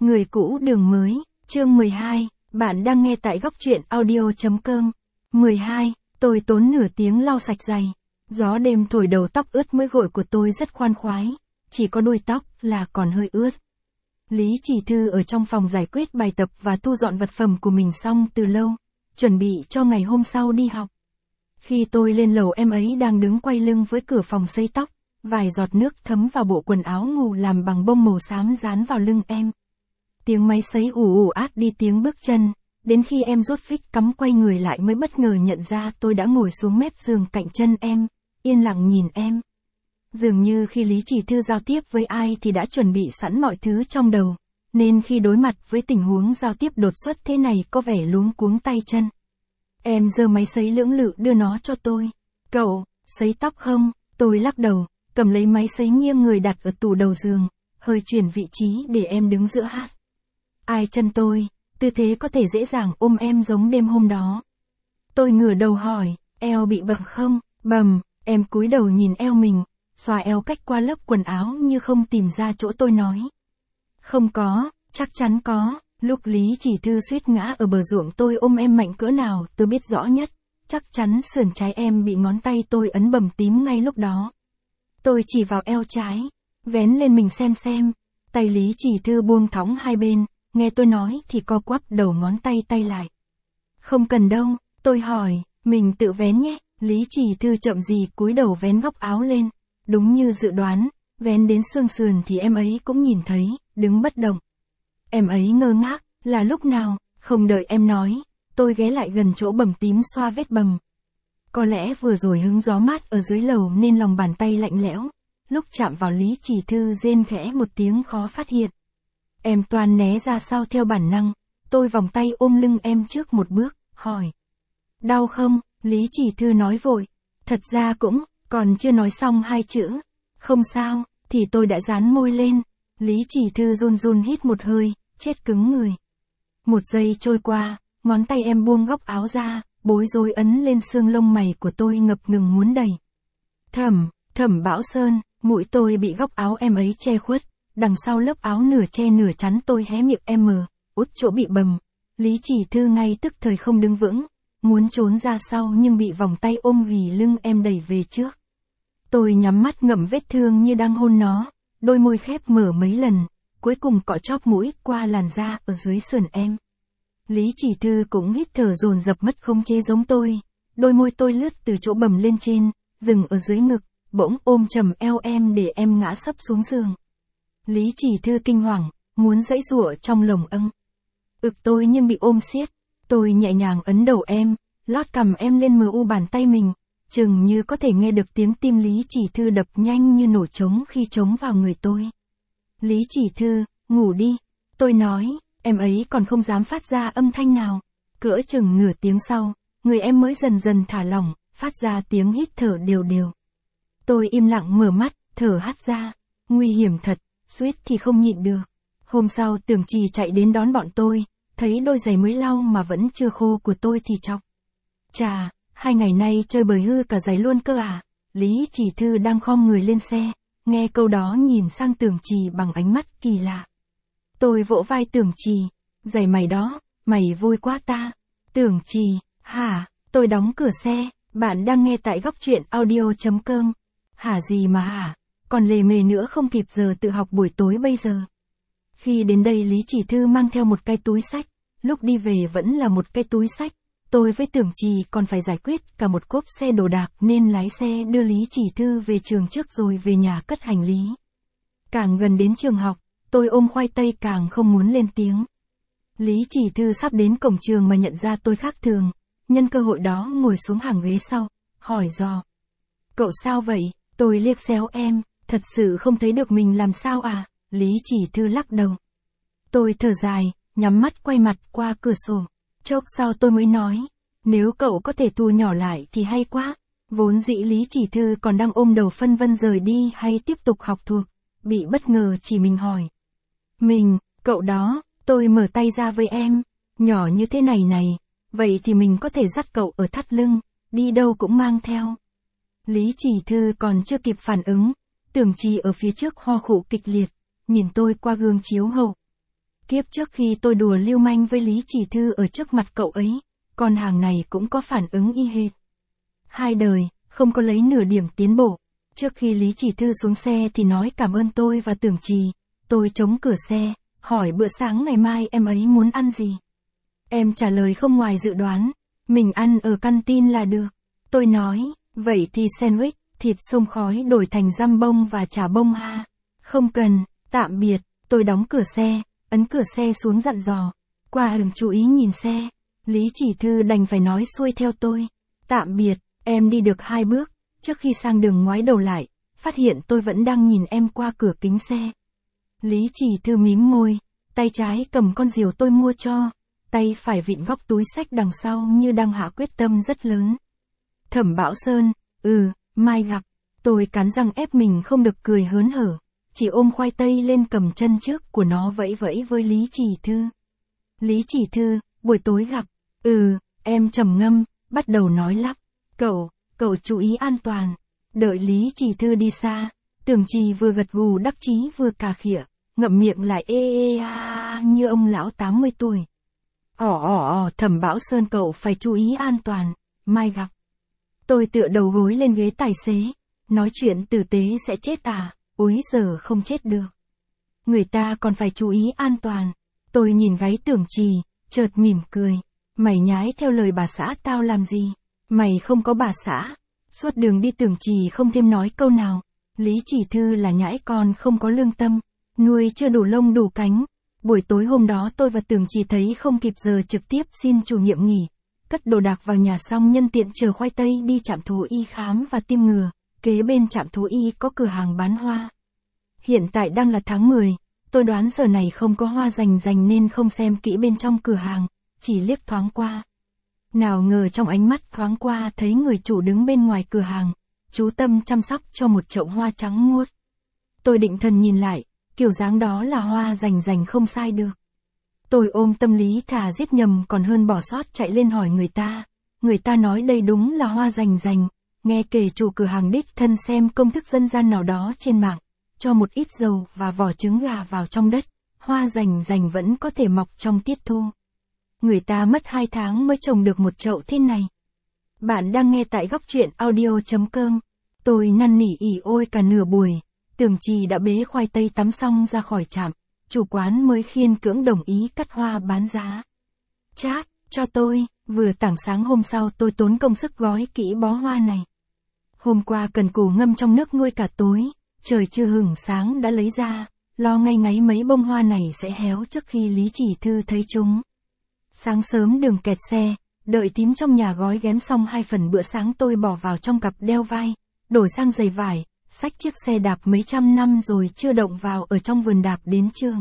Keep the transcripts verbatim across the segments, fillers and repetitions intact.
Người cũ đường mới, chương mười hai, bạn đang nghe tại góc truyện audio.com. mười hai, tôi tốn nửa tiếng lau sạch giày. Gió đêm thổi đầu tóc ướt mới gội của tôi rất khoan khoái, chỉ có đuôi tóc là còn hơi ướt. Lý Chỉ Thư ở trong phòng giải quyết bài tập và thu dọn vật phẩm của mình xong từ lâu, chuẩn bị cho ngày hôm sau đi học. Khi tôi lên lầu em ấy đang đứng quay lưng với cửa phòng sấy tóc, vài giọt nước thấm vào bộ quần áo ngủ làm bằng bông màu xám dán vào lưng em. Tiếng máy sấy ù ù át đi tiếng bước chân, đến khi em rút phích cắm quay người lại mới bất ngờ nhận ra tôi đã ngồi xuống mép giường cạnh chân em, yên lặng nhìn em. Dường như khi Lý Chỉ Thư giao tiếp với ai thì đã chuẩn bị sẵn mọi thứ trong đầu, nên khi đối mặt với tình huống giao tiếp đột xuất thế này có vẻ luống cuống tay chân. Em giơ máy sấy lưỡng lự đưa nó cho tôi. Cậu, sấy tóc không? Tôi lắc đầu, cầm lấy máy sấy nghiêng người đặt ở tủ đầu giường, hơi chuyển vị trí để em đứng giữa hát. Ai chân tôi, tư thế có thể dễ dàng ôm em giống đêm hôm đó. Tôi ngửa đầu hỏi, eo bị bầm không? Bầm, em cúi đầu nhìn eo mình, xòa eo cách qua lớp quần áo như không tìm ra chỗ tôi nói. Không có, chắc chắn có. Lúc Lý Chỉ Thư suýt ngã ở bờ ruộng tôi ôm em mạnh cỡ nào tôi biết rõ nhất, chắc chắn sườn trái em bị ngón tay tôi ấn bầm tím ngay lúc đó. Tôi chỉ vào eo trái, vén lên mình xem xem, tay Lý Chỉ Thư buông thõng hai bên, nghe tôi nói thì co quắp đầu ngón tay tay lại. Không cần đâu, tôi hỏi, mình tự vén nhé. Lý Chỉ Thư chậm gì cúi đầu vén góc áo lên, đúng như dự đoán, vén đến xương sườn thì em ấy cũng nhìn thấy, đứng bất động. Em ấy ngơ ngác, là lúc nào, không đợi em nói, tôi ghé lại gần chỗ bầm tím xoa vết bầm. Có lẽ vừa rồi hứng gió mát ở dưới lầu nên lòng bàn tay lạnh lẽo, lúc chạm vào Lý Chỉ Thư rên khẽ một tiếng khó phát hiện. Em toan né ra sau theo bản năng, tôi vòng tay ôm lưng em trước một bước, hỏi. Đau không? Lý Chỉ Thư nói vội. Thật ra cũng, còn chưa nói xong hai chữ. Không sao, thì tôi đã dán môi lên. Lý Chỉ Thư run run hít một hơi, chết cứng người. Một giây trôi qua, ngón tay em buông góc áo ra, bối rối ấn lên xương lông mày của tôi ngập ngừng muốn đẩy. Thẩm, Thẩm Bảo Sơn, mũi tôi bị góc áo em ấy che khuất, đằng sau lớp áo nửa che nửa chắn tôi hé miệng em mờ, út chỗ bị bầm. Lý Chỉ Thư ngay tức thời không đứng vững, muốn trốn ra sau nhưng bị vòng tay ôm ghì lưng em đẩy về trước. Tôi nhắm mắt ngậm vết thương như đang hôn nó, đôi môi khép mở mấy lần, cuối cùng cọ chóp mũi qua làn da ở dưới sườn em. Lý Chỉ Thư cũng hít thở dồn dập mất khống chế giống tôi, đôi môi tôi lướt từ chỗ bầm lên trên, dừng ở dưới ngực, bỗng ôm chầm eo em để em ngã sấp xuống giường. Lý Chỉ Thư kinh hoàng, muốn giãy giụa trong lồng âng. Ực tôi nhưng bị ôm siết, tôi nhẹ nhàng ấn đầu em, lót cằm em lên mờ u bàn tay mình, chừng như có thể nghe được tiếng tim Lý Chỉ Thư đập nhanh như nổ trống khi trống vào người tôi. Lý Chỉ Thư, ngủ đi, tôi nói, em ấy còn không dám phát ra âm thanh nào. Cỡ chừng nửa tiếng sau, người em mới dần dần thả lỏng, phát ra tiếng hít thở đều đều. Tôi im lặng mở mắt, thở hắt ra, nguy hiểm thật, suýt thì không nhịn được. Hôm sau Tưởng Trì chạy đến đón bọn tôi, thấy đôi giày mới lau mà vẫn chưa khô của tôi thì chọc. Chà, hai ngày nay chơi bời hư cả giày luôn cơ à? Lý Chỉ Thư đang khom người lên xe, nghe câu đó nhìn sang Tưởng Trì bằng ánh mắt kỳ lạ. Tôi vỗ vai Tưởng Trì, giày mày đó, mày vui quá ta. Tưởng Trì, hả? Tôi đóng cửa xe, bạn đang nghe tại góc truyện audio.com. Hả gì mà hả? Còn lề mề nữa không kịp giờ tự học buổi tối bây giờ. Khi đến đây Lý Chỉ Thư mang theo một cái túi sách, lúc đi về vẫn là một cái túi sách. Tôi với Tưởng Trì còn phải giải quyết cả một cốp xe đồ đạc nên lái xe đưa Lý Chỉ Thư về trường trước rồi về nhà cất hành lý. Càng gần đến trường học, tôi ôm khoai tây càng không muốn lên tiếng. Lý Chỉ Thư sắp đến cổng trường mà nhận ra tôi khác thường, nhân cơ hội đó ngồi xuống hàng ghế sau, hỏi dò. Cậu sao vậy? Tôi liếc xéo em, thật sự không thấy được mình làm sao à? Lý Chỉ Thư lắc đầu. Tôi thở dài, nhắm mắt quay mặt qua cửa sổ. Chốc sau tôi mới nói, nếu cậu có thể thu nhỏ lại thì hay quá. Vốn dĩ Lý Chỉ Thư còn đang ôm đầu phân vân rời đi hay tiếp tục học thuộc, bị bất ngờ chỉ mình hỏi. Mình, cậu đó, tôi mở tay ra với em, nhỏ như thế này này, vậy thì mình có thể dắt cậu ở thắt lưng, đi đâu cũng mang theo. Lý Chỉ Thư còn chưa kịp phản ứng, Tưởng Trì ở phía trước ho khụ kịch liệt, nhìn tôi qua gương chiếu hậu. Kiếp trước khi tôi đùa lưu manh với Lý Chỉ Thư ở trước mặt cậu ấy, con hàng này cũng có phản ứng y hệt. Hai đời, không có lấy nửa điểm tiến bộ. Trước khi Lý Chỉ Thư xuống xe thì nói cảm ơn tôi và Tưởng Trì, tôi chống cửa xe, hỏi bữa sáng ngày mai em ấy muốn ăn gì. Em trả lời không ngoài dự đoán, mình ăn ở canteen là được. Tôi nói, vậy thì sandwich, thịt xông khói đổi thành giam bông và chả bông ha. Không cần, tạm biệt, tôi đóng cửa xe, ấn cửa xe xuống dặn dò. Qua hừng chú ý nhìn xe, Lý Chỉ Thư đành phải nói xuôi theo tôi. Tạm biệt, em đi được hai bước, trước khi sang đường ngoái đầu lại, phát hiện tôi vẫn đang nhìn em qua cửa kính xe. Lý Chỉ Thư mím môi, tay trái cầm con diều tôi mua cho, tay phải vịn góc túi xách đằng sau như đang hạ quyết tâm rất lớn. Thẩm Bảo Sơn, ừ, mai gặp, tôi cắn răng ép mình không được cười hớn hở, chỉ ôm khoai tây lên cầm chân trước của nó vẫy vẫy với Lý Chỉ Thư. Lý Chỉ Thư, buổi tối gặp, ừ, em trầm ngâm, bắt đầu nói lắp, cậu, cậu chú ý an toàn. Đợi Lý Chỉ Thư đi xa, Tưởng Trì vừa gật gù đắc chí vừa cà khịa, ngậm miệng lại ê ê a như ông lão tám mươi tuổi. Ỏ ỏ ỏ, Thẩm Bảo Sơn cậu phải chú ý an toàn, mai gặp. Tôi tựa đầu gối lên ghế tài xế, nói chuyện tử tế sẽ chết à, úi giờ không chết được. Người ta còn phải chú ý an toàn. Tôi nhìn gáy Tưởng Trì, chợt mỉm cười. Mày nhái theo lời bà xã tao làm gì? Mày không có bà xã. Suốt đường đi Tưởng Trì không thêm nói câu nào. Lý Chỉ Thư là nhãi con không có lương tâm, nuôi chưa đủ lông đủ cánh. Buổi tối hôm đó tôi và Tưởng Trì thấy không kịp giờ trực tiếp xin chủ nhiệm nghỉ. Cất đồ đạc vào nhà xong nhân tiện chờ khoai tây đi trạm thú y khám và tiêm ngừa. Kế bên trạm thú y có cửa hàng bán hoa. Hiện tại đang là tháng mười, tôi đoán giờ này không có hoa rành rành nên không xem kỹ bên trong cửa hàng, chỉ liếc thoáng qua. Nào ngờ trong ánh mắt thoáng qua thấy người chủ đứng bên ngoài cửa hàng, chú tâm chăm sóc cho một chậu hoa trắng muốt. Tôi định thần nhìn lại, kiểu dáng đó là hoa rành rành không sai được. Tôi ôm tâm lý thà giết nhầm còn hơn bỏ sót chạy lên hỏi người ta. Người ta nói đây đúng là hoa rành rành, nghe kể chủ cửa hàng đích thân xem công thức dân gian nào đó trên mạng, cho một ít dầu và vỏ trứng gà vào trong đất, hoa rành rành vẫn có thể mọc trong tiết thu. Người ta mất hai tháng mới trồng được một chậu thế này. Bạn đang nghe tại góc truyện audio chấm com. Tôi năn nỉ ỉ ôi cả nửa buổi, Tưởng Trì đã bế khoai tây tắm xong ra khỏi trạm, chủ quán mới khiên cưỡng đồng ý cắt hoa bán giá. Chát, cho tôi, vừa tảng sáng hôm sau tôi tốn công sức gói kỹ bó hoa này. Hôm qua cần cù ngâm trong nước nuôi cả tối, trời chưa hửng sáng đã lấy ra, lo ngay ngáy mấy bông hoa này sẽ héo trước khi Lý Chỉ Thư thấy chúng. Sáng sớm đường kẹt xe, đợi tím trong nhà gói ghém xong hai phần bữa sáng tôi bỏ vào trong cặp đeo vai, đổi sang giày vải, xách chiếc xe đạp mấy trăm năm rồi chưa động vào ở trong vườn đạp đến trường.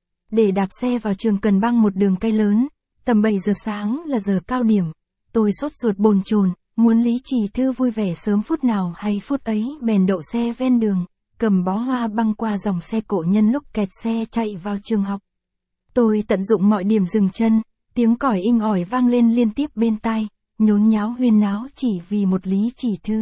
Để đạp xe vào trường cần băng một đường cây lớn, tầm bảy giờ sáng là giờ cao điểm. Tôi sốt ruột bồn chồn, muốn Lý Chỉ Thư vui vẻ sớm phút nào hay phút ấy bèn đậu xe ven đường, cầm bó hoa băng qua dòng xe cộ nhân lúc kẹt xe chạy vào trường học. Tôi tận dụng mọi điểm dừng chân, tiếng còi inh ỏi vang lên liên tiếp bên tai, nhốn nháo huyên náo chỉ vì một Lý Chỉ Thư.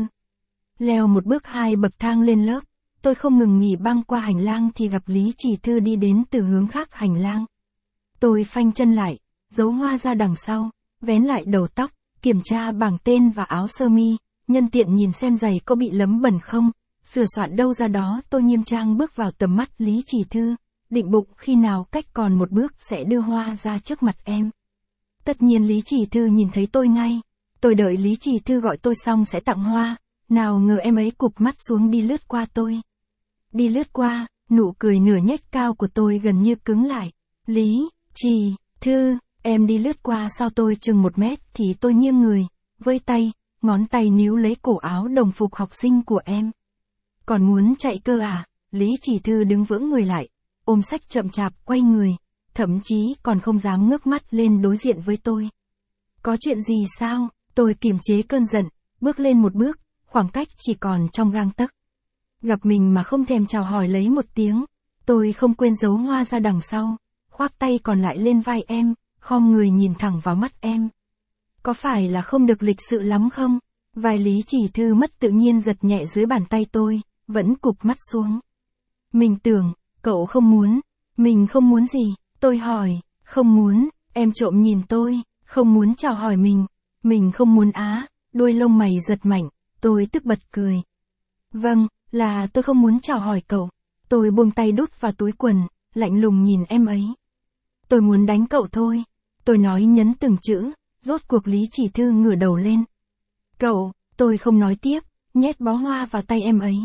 Leo một bước hai bậc thang lên lớp, tôi không ngừng nghỉ băng qua hành lang thì gặp Lý Chỉ Thư đi đến từ hướng khác hành lang. Tôi phanh chân lại, giấu hoa ra đằng sau, vén lại đầu tóc, kiểm tra bảng tên và áo sơ mi, nhân tiện nhìn xem giày có bị lấm bẩn không, sửa soạn đâu ra đó tôi nghiêm trang bước vào tầm mắt Lý Chỉ Thư, định bụng khi nào cách còn một bước sẽ đưa hoa ra trước mặt em. Tất nhiên Lý Chỉ Thư nhìn thấy tôi ngay, tôi đợi Lý Chỉ Thư gọi tôi xong sẽ tặng hoa, nào ngờ em ấy cụp mắt xuống đi lướt qua tôi. Đi lướt qua, nụ cười nửa nhếch cao của tôi gần như cứng lại. Lý Chỉ Thư, em đi lướt qua sau tôi chừng một mét thì tôi nghiêng người, với tay, ngón tay níu lấy cổ áo đồng phục học sinh của em. Còn muốn chạy cơ à? Lý Chỉ Thư đứng vững người lại, ôm sách chậm chạp quay người, thậm chí còn không dám ngước mắt lên đối diện với tôi. Có chuyện gì sao? Tôi kiềm chế cơn giận, bước lên một bước, khoảng cách chỉ còn trong gang tấc. Gặp mình mà không thèm chào hỏi lấy một tiếng, tôi không quên giấu hoa ra đằng sau, khoác tay còn lại lên vai em, khom người nhìn thẳng vào mắt em. Có phải là không được lịch sự lắm không? Vai Lý Chỉ Thư mất tự nhiên giật nhẹ dưới bàn tay tôi, vẫn cụp mắt xuống. Mình tưởng, cậu không muốn. Mình không muốn gì? Tôi hỏi, không muốn, em trộm nhìn tôi, không muốn chào hỏi mình. Mình không muốn á, đuôi lông mày giật mạnh, tôi tức bật cười. Vâng, là tôi không muốn chào hỏi cậu. Tôi buông tay đút vào túi quần, lạnh lùng nhìn em ấy. Tôi muốn đánh cậu thôi. Tôi nói nhấn từng chữ, rốt cuộc Lý Chỉ Thư ngửa đầu lên. Cậu, tôi không nói tiếp, nhét bó hoa vào tay em ấy.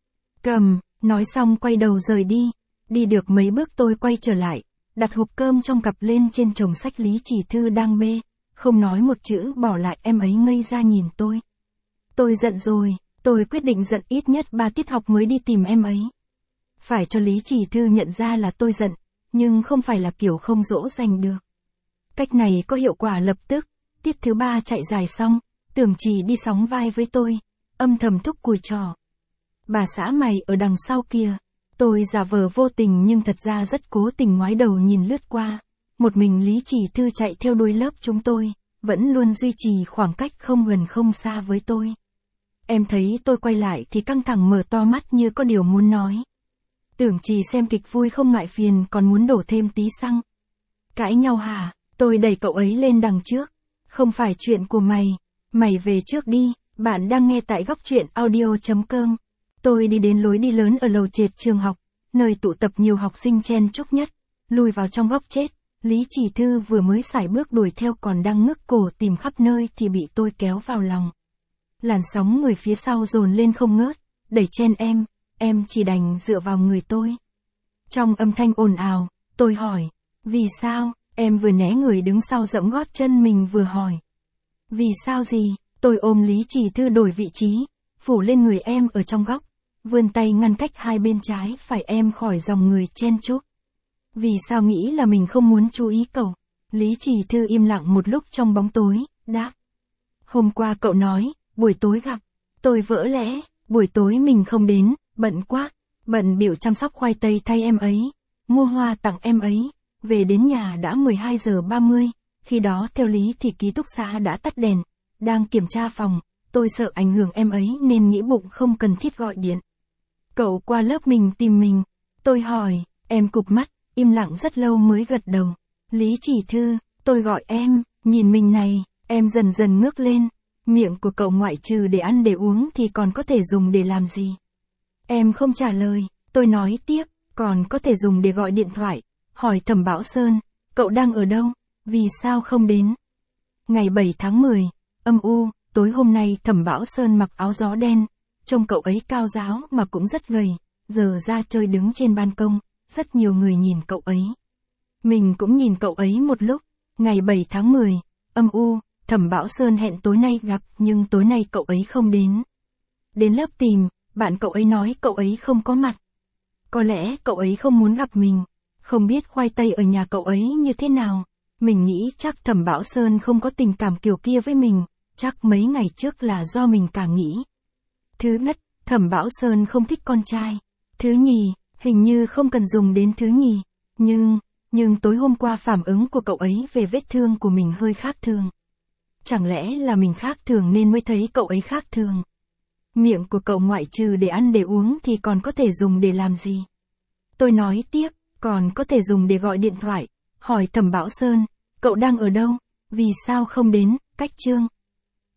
Cầm, nói xong quay đầu rời đi. Đi được mấy bước tôi quay trở lại, đặt hộp cơm trong cặp lên trên chồng sách Lý Chỉ Thư đang bê, không nói một chữ bỏ lại em ấy ngây ra nhìn tôi. Tôi giận rồi, tôi quyết định giận ít nhất ba tiết học mới đi tìm em ấy. Phải cho Lý Chỉ Thư nhận ra là tôi giận, nhưng không phải là kiểu không dỗ dành được. Cách này có hiệu quả lập tức, tiết thứ ba chạy dài xong, Tưởng Trì đi sóng vai với tôi, âm thầm thúc cùi trò. Bà xã mày ở đằng sau kia. Tôi giả vờ vô tình nhưng thật ra rất cố tình ngoái đầu nhìn lướt qua. Một mình Lý Chỉ Thư chạy theo đuôi lớp chúng tôi, vẫn luôn duy trì khoảng cách không gần không xa với tôi. Em thấy tôi quay lại thì căng thẳng mở to mắt như có điều muốn nói. Tưởng Trì xem kịch vui không ngại phiền còn muốn đổ thêm tí xăng. Cãi nhau hả? Tôi đẩy cậu ấy lên đằng trước. Không phải chuyện của mày. Mày về trước đi, bạn đang nghe tại góc truyện audio chấm com. Tôi đi đến lối đi lớn ở lầu trệt trường học, nơi tụ tập nhiều học sinh chen chúc nhất, lùi vào trong góc chết. Lý Chỉ Thư vừa mới sải bước đuổi theo còn đang ngước cổ tìm khắp nơi thì bị tôi kéo vào lòng. Làn sóng người phía sau dồn lên không ngớt, đẩy chen em, em chỉ đành dựa vào người tôi. Trong âm thanh ồn ào, tôi hỏi, vì sao? Em vừa né người đứng sau dẫm gót chân mình vừa hỏi. Vì sao gì? Tôi ôm Lý Chỉ Thư đổi vị trí, phủ lên người em ở trong góc, vươn tay ngăn cách hai bên trái phải em khỏi dòng người chen chúc. Vì sao nghĩ là mình không muốn chú ý cậu? Lý Chỉ Thư im lặng một lúc trong bóng tối, đáp. Hôm qua cậu nói, buổi tối gặp. Tôi vỡ lẽ, buổi tối mình không đến, bận quá. Bận biểu chăm sóc khoai tây thay em ấy, mua hoa tặng em ấy. Về đến nhà đã mười hai giờ ba mươi, khi đó theo lý thì ký túc xá đã tắt đèn. Đang kiểm tra phòng, tôi sợ ảnh hưởng em ấy nên nghĩ bụng không cần thiết gọi điện. Cậu qua lớp mình tìm mình. Tôi hỏi, em cụp mắt, im lặng rất lâu mới gật đầu. Lý Chỉ Thư, tôi gọi em, nhìn mình này, em dần dần ngước lên. Miệng của cậu ngoại trừ để ăn để uống thì còn có thể dùng để làm gì? Em không trả lời, tôi nói tiếp, còn có thể dùng để gọi điện thoại. Hỏi Thẩm Bảo Sơn, cậu đang ở đâu? Vì sao không đến? Ngày bảy tháng mười, âm u, tối hôm nay Thẩm Bảo Sơn mặc áo gió đen, trông cậu ấy cao ráo mà cũng rất gầy, giờ ra chơi đứng trên ban công, rất nhiều người nhìn cậu ấy. Mình cũng nhìn cậu ấy một lúc, ngày bảy tháng mười, âm u, Thẩm Bảo Sơn hẹn tối nay gặp nhưng tối nay cậu ấy không đến. Đến lớp tìm, bạn cậu ấy nói cậu ấy không có mặt. Có lẽ cậu ấy không muốn gặp mình, không biết khoai tây ở nhà cậu ấy như thế nào. Mình nghĩ chắc Thẩm Bảo Sơn không có tình cảm kiểu kia với mình, chắc mấy ngày trước là do mình càng nghĩ. Thứ nhất, Thẩm Bảo Sơn không thích con trai. Thứ nhì, hình như không cần dùng đến thứ nhì. Nhưng, nhưng tối hôm qua phản ứng của cậu ấy về vết thương của mình hơi khác thường. Chẳng lẽ là mình khác thường nên mới thấy cậu ấy khác thường? Miệng của cậu ngoại trừ để ăn để uống thì còn có thể dùng để làm gì? Tôi nói tiếp, còn có thể dùng để gọi điện thoại. Hỏi Thẩm Bảo Sơn, cậu đang ở đâu? Vì sao không đến? Cách chương.